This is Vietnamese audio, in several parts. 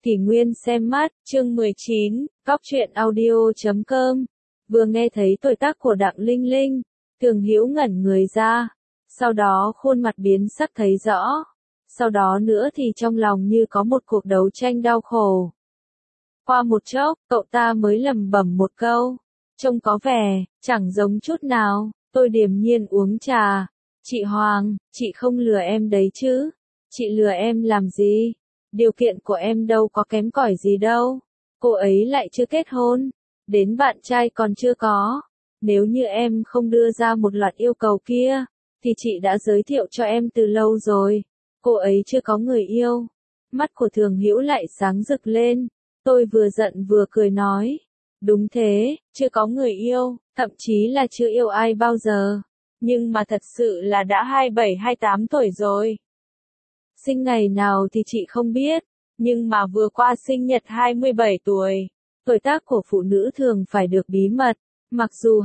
Kỷ Nguyên xem mắt, chương 19, Cóc truyện audio.com. Vừa nghe thấy tuổi tác của Đặng Linh Linh, Thường Hữu ngẩn người ra, sau đó khuôn mặt biến sắc thấy rõ, sau đó nữa thì trong lòng như có một cuộc đấu tranh đau khổ. Qua một chốc, cậu ta mới lẩm bẩm một câu, trông có vẻ, chẳng giống chút nào, tôi điềm nhiên uống trà. Chị Hoàng, chị không lừa em đấy chứ, chị lừa em làm gì? Điều kiện của em đâu có kém cỏi gì đâu, cô ấy lại chưa kết hôn, đến bạn trai còn chưa có. Nếu như em không đưa ra một loạt yêu cầu kia, thì chị đã giới thiệu cho em từ lâu rồi, cô ấy chưa có người yêu. Mắt của Thường Hữu lại sáng rực lên, tôi vừa giận vừa cười nói, đúng thế, chưa có người yêu, thậm chí là chưa yêu ai bao giờ, nhưng mà thật sự là đã 27-28 tuổi rồi. Sinh ngày nào thì chị không biết, nhưng mà vừa qua sinh nhật 27 tuổi. Tuổi tác của phụ nữ thường phải được bí mật, mặc dù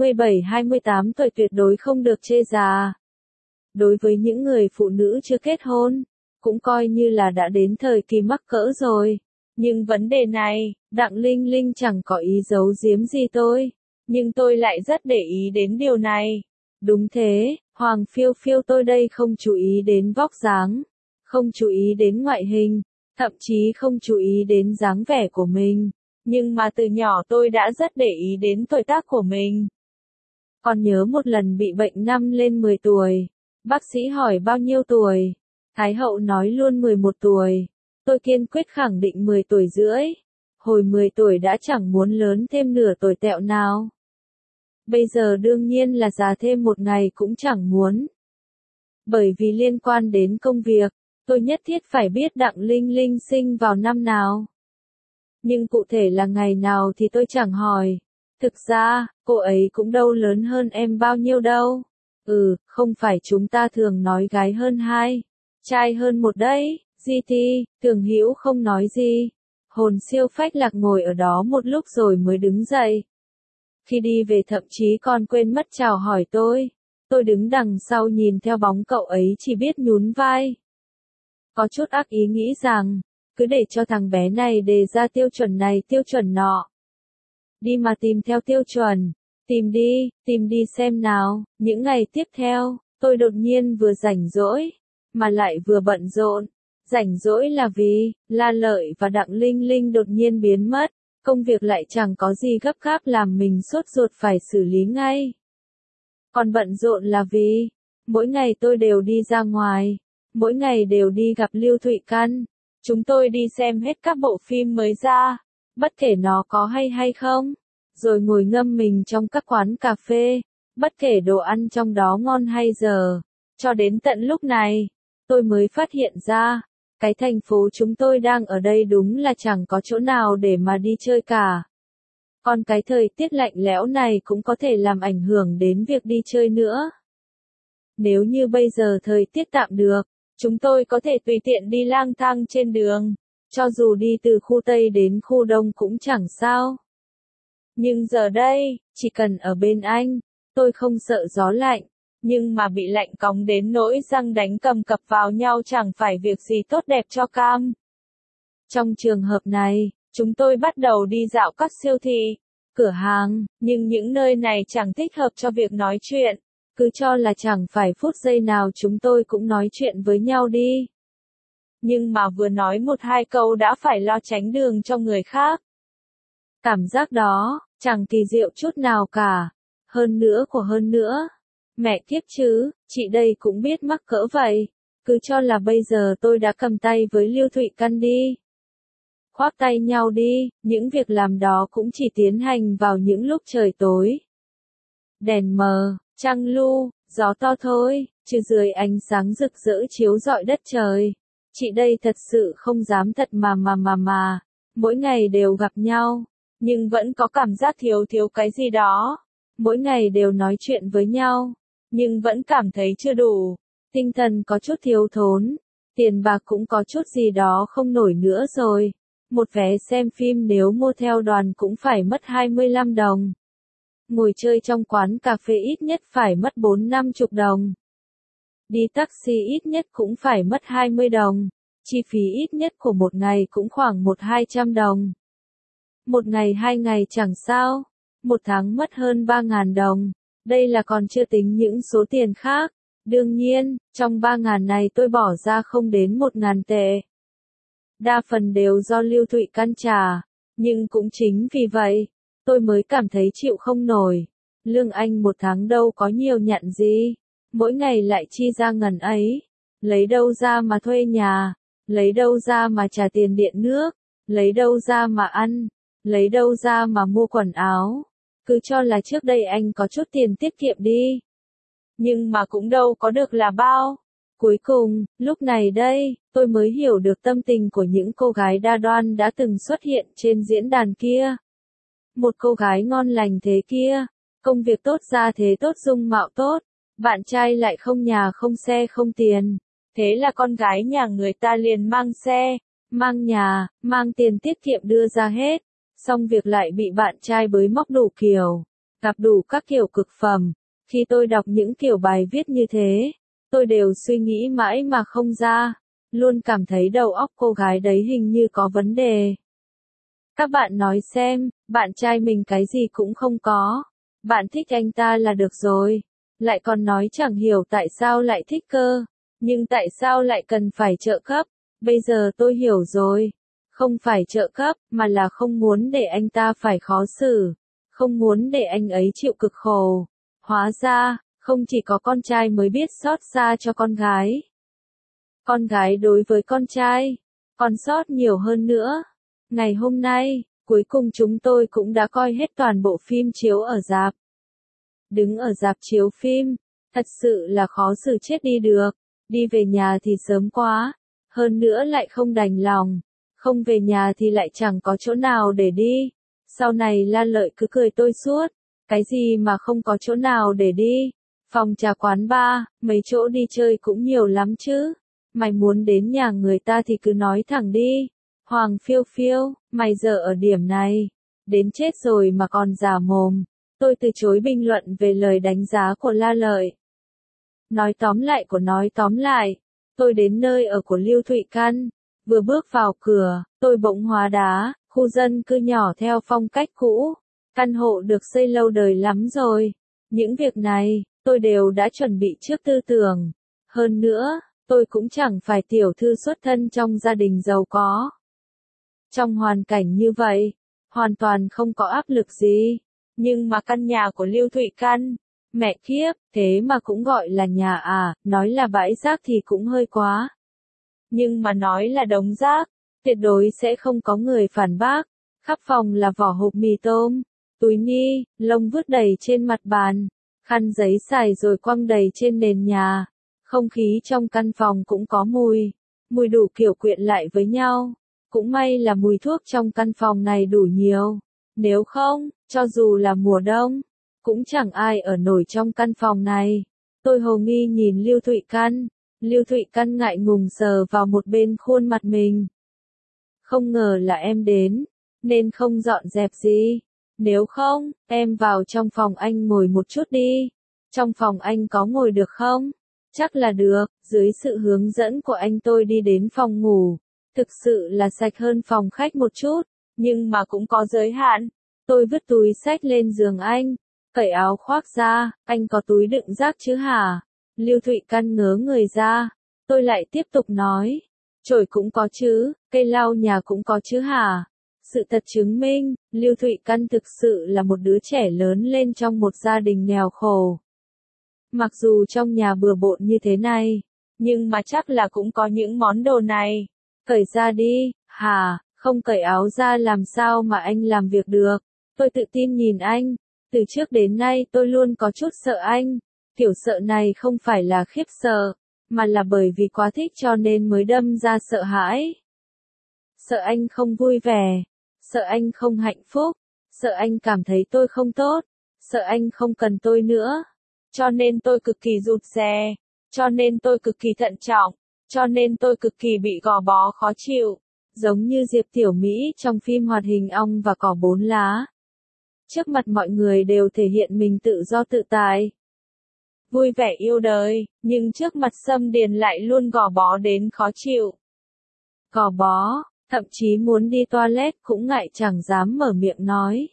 27-28 tuổi tuyệt đối không được chê già. Đối với những người phụ nữ chưa kết hôn, cũng coi như là đã đến thời kỳ mắc cỡ rồi. Nhưng vấn đề này, Đặng Linh Linh chẳng có ý giấu giếm gì tôi, nhưng tôi lại rất để ý đến điều này. Đúng thế, Hoàng Phiêu Phiêu tôi đây không chú ý đến vóc dáng, không chú ý đến ngoại hình, thậm chí không chú ý đến dáng vẻ của mình, nhưng mà từ nhỏ tôi đã rất để ý đến tuổi tác của mình. Còn nhớ một lần bị bệnh năm lên 10 tuổi, bác sĩ hỏi bao nhiêu tuổi, Thái hậu nói luôn 11 tuổi, tôi kiên quyết khẳng định 10 tuổi rưỡi, hồi 10 tuổi đã chẳng muốn lớn thêm nửa tuổi tẹo nào. Bây giờ đương nhiên là già thêm một ngày cũng chẳng muốn. Bởi vì liên quan đến công việc, tôi nhất thiết phải biết Đặng Linh Linh sinh vào năm nào. Nhưng cụ thể là ngày nào thì tôi chẳng hỏi. Thực ra, cô ấy cũng đâu lớn hơn em bao nhiêu đâu. Không phải chúng ta thường nói gái hơn 2, trai hơn 1 đấy. Thường Hữu không nói gì. Hồn siêu phách lạc ngồi ở đó một lúc rồi mới đứng dậy. Khi đi về thậm chí còn quên mất chào hỏi tôi. Tôi đứng đằng sau nhìn theo bóng cậu ấy chỉ biết nhún vai. Có chút ác ý nghĩ rằng, cứ để cho thằng bé này đề ra tiêu chuẩn này tiêu chuẩn nọ. Đi mà tìm theo tiêu chuẩn, tìm đi xem nào. Những ngày tiếp theo, tôi đột nhiên vừa rảnh rỗi, mà lại vừa bận rộn. Rảnh rỗi là vì, La Lợi và Đặng Linh Linh đột nhiên biến mất, công việc lại chẳng có gì gấp gáp làm mình sốt ruột phải xử lý ngay. Còn bận rộn là vì, mỗi ngày tôi đều đi ra ngoài, mỗi ngày đều đi gặp Lưu Thụy Căn. Chúng tôi đi xem hết các bộ phim mới ra, bất kể nó có hay không, rồi ngồi ngâm mình trong các quán cà phê, bất kể đồ ăn trong đó ngon hay dở. Cho đến tận lúc này, tôi mới phát hiện ra, cái thành phố chúng tôi đang ở đây đúng là chẳng có chỗ nào để mà đi chơi cả. Còn cái thời tiết lạnh lẽo này cũng có thể làm ảnh hưởng đến việc đi chơi nữa. Nếu như bây giờ thời tiết tạm được, chúng tôi có thể tùy tiện đi lang thang trên đường, cho dù đi từ khu Tây đến khu Đông cũng chẳng sao. Nhưng giờ đây, chỉ cần ở bên anh, tôi không sợ gió lạnh, nhưng mà bị lạnh cóng đến nỗi răng đánh cầm cập vào nhau chẳng phải việc gì tốt đẹp cho cam. Trong trường hợp này, chúng tôi bắt đầu đi dạo các siêu thị, cửa hàng, nhưng những nơi này chẳng thích hợp cho việc nói chuyện. Cứ cho là chẳng phải phút giây nào chúng tôi cũng nói chuyện với nhau đi. Nhưng mà vừa nói 1-2 câu đã phải lo tránh đường cho người khác. Cảm giác đó, chẳng kỳ diệu chút nào cả. Hơn nữa. Mẹ kiếp chứ, chị đây cũng biết mắc cỡ vậy. Cứ cho là bây giờ tôi đã cầm tay với Lưu Thụy Căn đi. Khoác tay nhau đi, những việc làm đó cũng chỉ tiến hành vào những lúc trời tối. Đèn mờ, trăng lu, gió to thôi, chứ dưới ánh sáng rực rỡ chiếu rọi đất trời. Chị đây thật sự không dám thật mà. Mỗi ngày đều gặp nhau, nhưng vẫn có cảm giác thiếu cái gì đó. Mỗi ngày đều nói chuyện với nhau, nhưng vẫn cảm thấy chưa đủ. Tinh thần có chút thiếu thốn, tiền bạc cũng có chút gì đó không nổi nữa rồi. Một vé xem phim nếu mua theo đoàn cũng phải mất 25 đồng. Ngồi chơi trong quán cà phê ít nhất phải mất 40-50 đồng. Đi taxi ít nhất cũng phải mất 20 đồng. chi phí ít nhất của một ngày cũng khoảng 100-200 đồng. Một ngày 2 ngày chẳng sao, một tháng mất hơn 3.000 đồng, đây là còn chưa tính những số tiền khác. Đương nhiên, trong 3.000 này tôi bỏ ra không đến 1.000 tệ. Đa phần đều do Lưu Thụy Căn trả, nhưng cũng chính vì vậy, tôi mới cảm thấy chịu không nổi. Lương anh một tháng đâu có nhiều nhận gì, mỗi ngày lại chi ra ngần ấy, lấy đâu ra mà thuê nhà, lấy đâu ra mà trả tiền điện nước, lấy đâu ra mà ăn, lấy đâu ra mà mua quần áo. Cứ cho là trước đây anh có chút tiền tiết kiệm đi. Nhưng mà cũng đâu có được là bao. Cuối cùng, lúc này đây, tôi mới hiểu được tâm tình của những cô gái đa đoan đã từng xuất hiện trên diễn đàn kia. Một cô gái ngon lành thế kia, công việc tốt ra thế tốt dung mạo tốt, bạn trai lại không nhà không xe không tiền. Thế là con gái nhà người ta liền mang xe, mang nhà, mang tiền tiết kiệm đưa ra hết. Xong việc lại bị bạn trai bới móc đủ kiểu, gặp đủ các kiểu cực phẩm. Khi tôi đọc những kiểu bài viết như thế, tôi đều suy nghĩ mãi mà không ra, luôn cảm thấy đầu óc cô gái đấy hình như có vấn đề. Các bạn nói xem, bạn trai mình cái gì cũng không có, bạn thích anh ta là được rồi, lại còn nói chẳng hiểu tại sao lại thích cơ, nhưng tại sao lại cần phải trợ cấp, bây giờ tôi hiểu rồi, không phải trợ cấp, mà là không muốn để anh ta phải khó xử, không muốn để anh ấy chịu cực khổ. Hóa ra, không chỉ có con trai mới biết xót xa cho con gái. Con gái đối với con trai, còn xót nhiều hơn nữa. Ngày hôm nay, cuối cùng chúng tôi cũng đã coi hết toàn bộ phim chiếu ở rạp. Đứng ở rạp chiếu phim, thật sự là khó xử chết đi được. Đi về nhà thì sớm quá, hơn nữa lại không đành lòng. Không về nhà thì lại chẳng có chỗ nào để đi. Sau này La Lợi cứ cười tôi suốt. Cái gì mà không có chỗ nào để đi? Phòng trà quán bar, mấy chỗ đi chơi cũng nhiều lắm chứ. Mày muốn đến nhà người ta thì cứ nói thẳng đi. Hoàng Phiêu Phiêu, mày giờ ở điểm này. Đến chết rồi mà còn giả mồm. Tôi từ chối bình luận về lời đánh giá của La Lợi. Nói tóm lại, tôi đến nơi ở của Lưu Thụy Căn. Vừa bước vào cửa, tôi bỗng hóa đá, khu dân cư nhỏ theo phong cách cũ. Căn hộ được xây lâu đời lắm rồi. Những việc này, tôi đều đã chuẩn bị trước tư tưởng. Hơn nữa, tôi cũng chẳng phải tiểu thư xuất thân trong gia đình giàu có. Trong hoàn cảnh như vậy, hoàn toàn không có áp lực gì. Nhưng mà căn nhà của Lưu Thụy Căn, mẹ kiếp, thế mà cũng gọi là nhà à, nói là bãi rác thì cũng hơi quá. Nhưng mà nói là đống rác, tuyệt đối sẽ không có người phản bác. Khắp phòng là vỏ hộp mì tôm, túi ni, lông vứt đầy trên mặt bàn, khăn giấy xài rồi quăng đầy trên nền nhà. Không khí trong căn phòng cũng có mùi đủ kiểu quyện lại với nhau. Cũng may là mùi thuốc trong căn phòng này đủ nhiều. Nếu không, cho dù là mùa đông, cũng chẳng ai ở nổi trong căn phòng này. Tôi hồ nghi nhìn Lưu Thụy Căn. Lưu Thụy Căn ngại ngùng sờ vào một bên khuôn mặt mình. Không ngờ là em đến, nên không dọn dẹp gì. Nếu không, em vào trong phòng anh ngồi một chút đi. Trong phòng anh có ngồi được không? Chắc là được. Dưới sự hướng dẫn của anh tôi đi đến phòng ngủ. Thực sự là sạch hơn phòng khách một chút, nhưng mà cũng có giới hạn. Tôi vứt túi xách lên giường anh, cởi áo khoác ra, anh có túi đựng rác chứ hả? Lưu Thụy Căn ngớ người ra. Tôi lại tiếp tục nói, chổi cũng có chứ, cây lau nhà cũng có chứ hả? Sự thật chứng minh, Lưu Thụy Căn thực sự là một đứa trẻ lớn lên trong một gia đình nghèo khổ. Mặc dù trong nhà bừa bộn như thế này, nhưng mà chắc là cũng có những món đồ này. Cởi ra đi, hả, không cởi áo ra làm sao mà anh làm việc được. Tôi tự tin nhìn anh, từ trước đến nay tôi luôn có chút sợ anh. Kiểu sợ này không phải là khiếp sợ, mà là bởi vì quá thích cho nên mới đâm ra sợ hãi. Sợ anh không vui vẻ, sợ anh không hạnh phúc, sợ anh cảm thấy tôi không tốt, sợ anh không cần tôi nữa. Cho nên tôi cực kỳ rụt rè, cho nên tôi cực kỳ thận trọng, cho nên tôi cực kỳ bị gò bó khó chịu, giống như Diệp Tiểu Mỹ trong phim hoạt hình Ong và Cỏ Bốn Lá. Trước mặt mọi người đều thể hiện mình tự do tự tại, vui vẻ yêu đời, nhưng trước mặt Sâm Điền lại luôn gò bó đến khó chịu. gò bó, thậm chí muốn đi toilet cũng ngại chẳng dám mở miệng nói.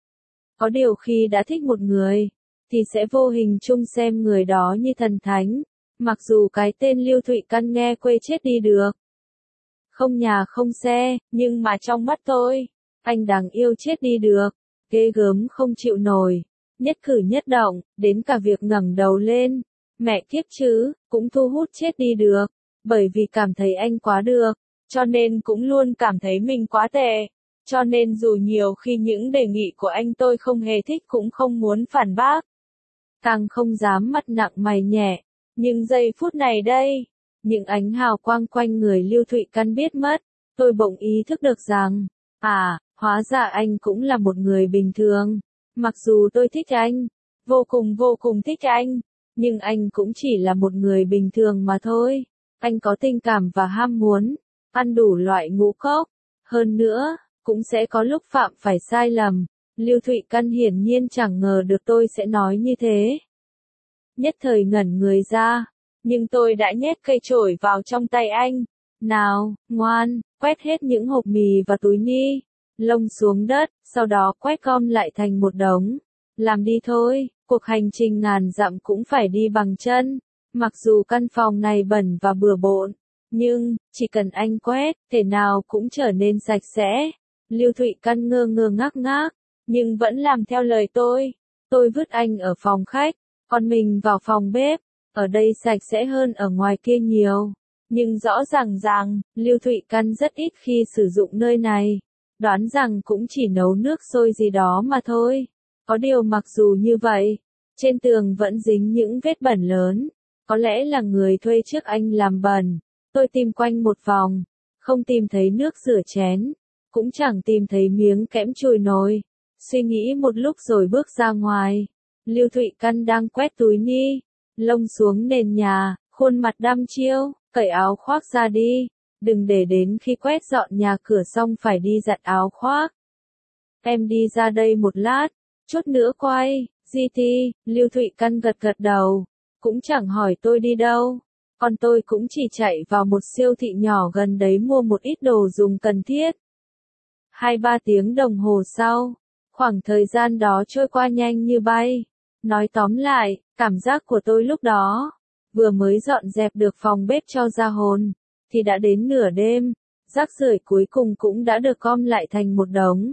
Có điều khi đã thích một người, thì sẽ vô hình chung xem người đó như thần thánh, mặc dù cái tên Lưu Thụy Căn nghe quê chết đi được. Không nhà không xe, nhưng mà trong mắt tôi, anh đáng yêu chết đi được, ghê gớm không chịu nổi, nhất cử nhất động, đến cả việc ngẩng đầu lên, mẹ kiếp chứ, cũng thu hút chết đi được, bởi vì cảm thấy anh quá được, cho nên cũng luôn cảm thấy mình quá tệ. Cho nên dù nhiều khi những đề nghị của anh tôi không hề thích cũng không muốn phản bác. Càng không dám mặt nặng mày nhẹ. Nhưng giây phút này đây, những ánh hào quang quanh người Lưu Thụy Căn biết mất, tôi bỗng ý thức được rằng, hóa ra anh cũng là một người bình thường. Mặc dù tôi thích anh, vô cùng thích anh, nhưng anh cũng chỉ là một người bình thường mà thôi. Anh có tình cảm và ham muốn, ăn đủ loại ngũ cốc. Hơn nữa, cũng sẽ có lúc phạm phải sai lầm. Lưu Thụy Căn hiển nhiên chẳng ngờ được tôi sẽ nói như thế. Nhất thời ngẩn người ra, nhưng tôi đã nhét cây chổi vào trong tay anh. Nào, ngoan, quét hết những hộp mì và túi ni lông xuống đất, sau đó quét gom lại thành một đống. Làm đi thôi, cuộc hành trình ngàn dặm cũng phải đi bằng chân. Mặc dù căn phòng này bẩn và bừa bộn, nhưng, chỉ cần anh quét, thể nào cũng trở nên sạch sẽ. Lưu Thụy Căn ngơ ngơ ngác ngác, nhưng vẫn làm theo lời tôi. Tôi vứt anh ở phòng khách, còn mình vào phòng bếp. Ở đây sạch sẽ hơn ở ngoài kia nhiều. Nhưng rõ ràng, Lưu Thụy Căn rất ít khi sử dụng nơi này. Đoán rằng cũng chỉ nấu nước sôi gì đó mà thôi. Có điều mặc dù như vậy, trên tường vẫn dính những vết bẩn lớn. Có lẽ là người thuê trước anh làm bẩn. Tôi tìm quanh một vòng, không tìm thấy nước rửa chén, cũng chẳng tìm thấy miếng kẽm chùi nồi. Suy nghĩ một lúc rồi bước ra ngoài. Lưu Thụy Căn đang quét túi ni lông xuống nền nhà, khuôn mặt đăm chiêu, cởi áo khoác ra đi. Đừng để đến khi quét dọn nhà cửa xong phải đi giặt áo khoác. Em đi ra đây một lát, chút nữa quay, GT, Lưu Thụy Căn gật gật đầu, cũng chẳng hỏi tôi đi đâu. Còn tôi cũng chỉ chạy vào một siêu thị nhỏ gần đấy mua một ít đồ dùng cần thiết. 2-3 tiếng đồng hồ sau, khoảng thời gian đó trôi qua nhanh như bay. Nói tóm lại, cảm giác của tôi lúc đó, vừa mới dọn dẹp được phòng bếp cho ra hồn, thì đã đến nửa đêm, rác rưởi cuối cùng cũng đã được gom lại thành một đống.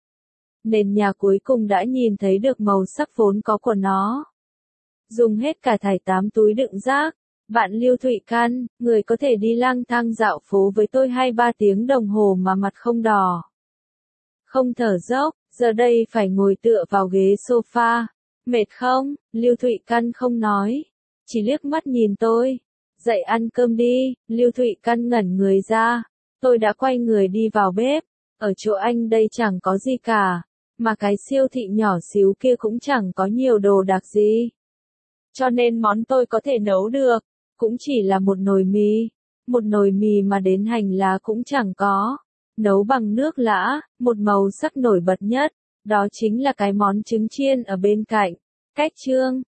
Nền nhà cuối cùng đã nhìn thấy được màu sắc vốn có của nó. Dùng hết cả thảy 8 túi đựng rác. Bạn Lưu Thụy Căn, người có thể đi lang thang dạo phố với tôi 2-3 tiếng đồng hồ mà mặt không đỏ, không thở dốc, giờ đây phải ngồi tựa vào ghế sofa. Mệt không? Lưu Thụy Căn không nói, chỉ liếc mắt nhìn tôi. Dậy ăn cơm đi. Lưu Thụy Căn ngẩn người ra. Tôi đã quay người đi vào bếp. Ở chỗ anh đây chẳng có gì cả, mà cái siêu thị nhỏ xíu kia cũng chẳng có nhiều đồ đặc gì. Cho nên món tôi có thể nấu được, cũng chỉ là một nồi mì. Một nồi mì mà đến hành lá cũng chẳng có. Nấu bằng nước lã, một màu sắc nổi bật nhất, đó chính là cái món trứng chiên ở bên cạnh. Cách chương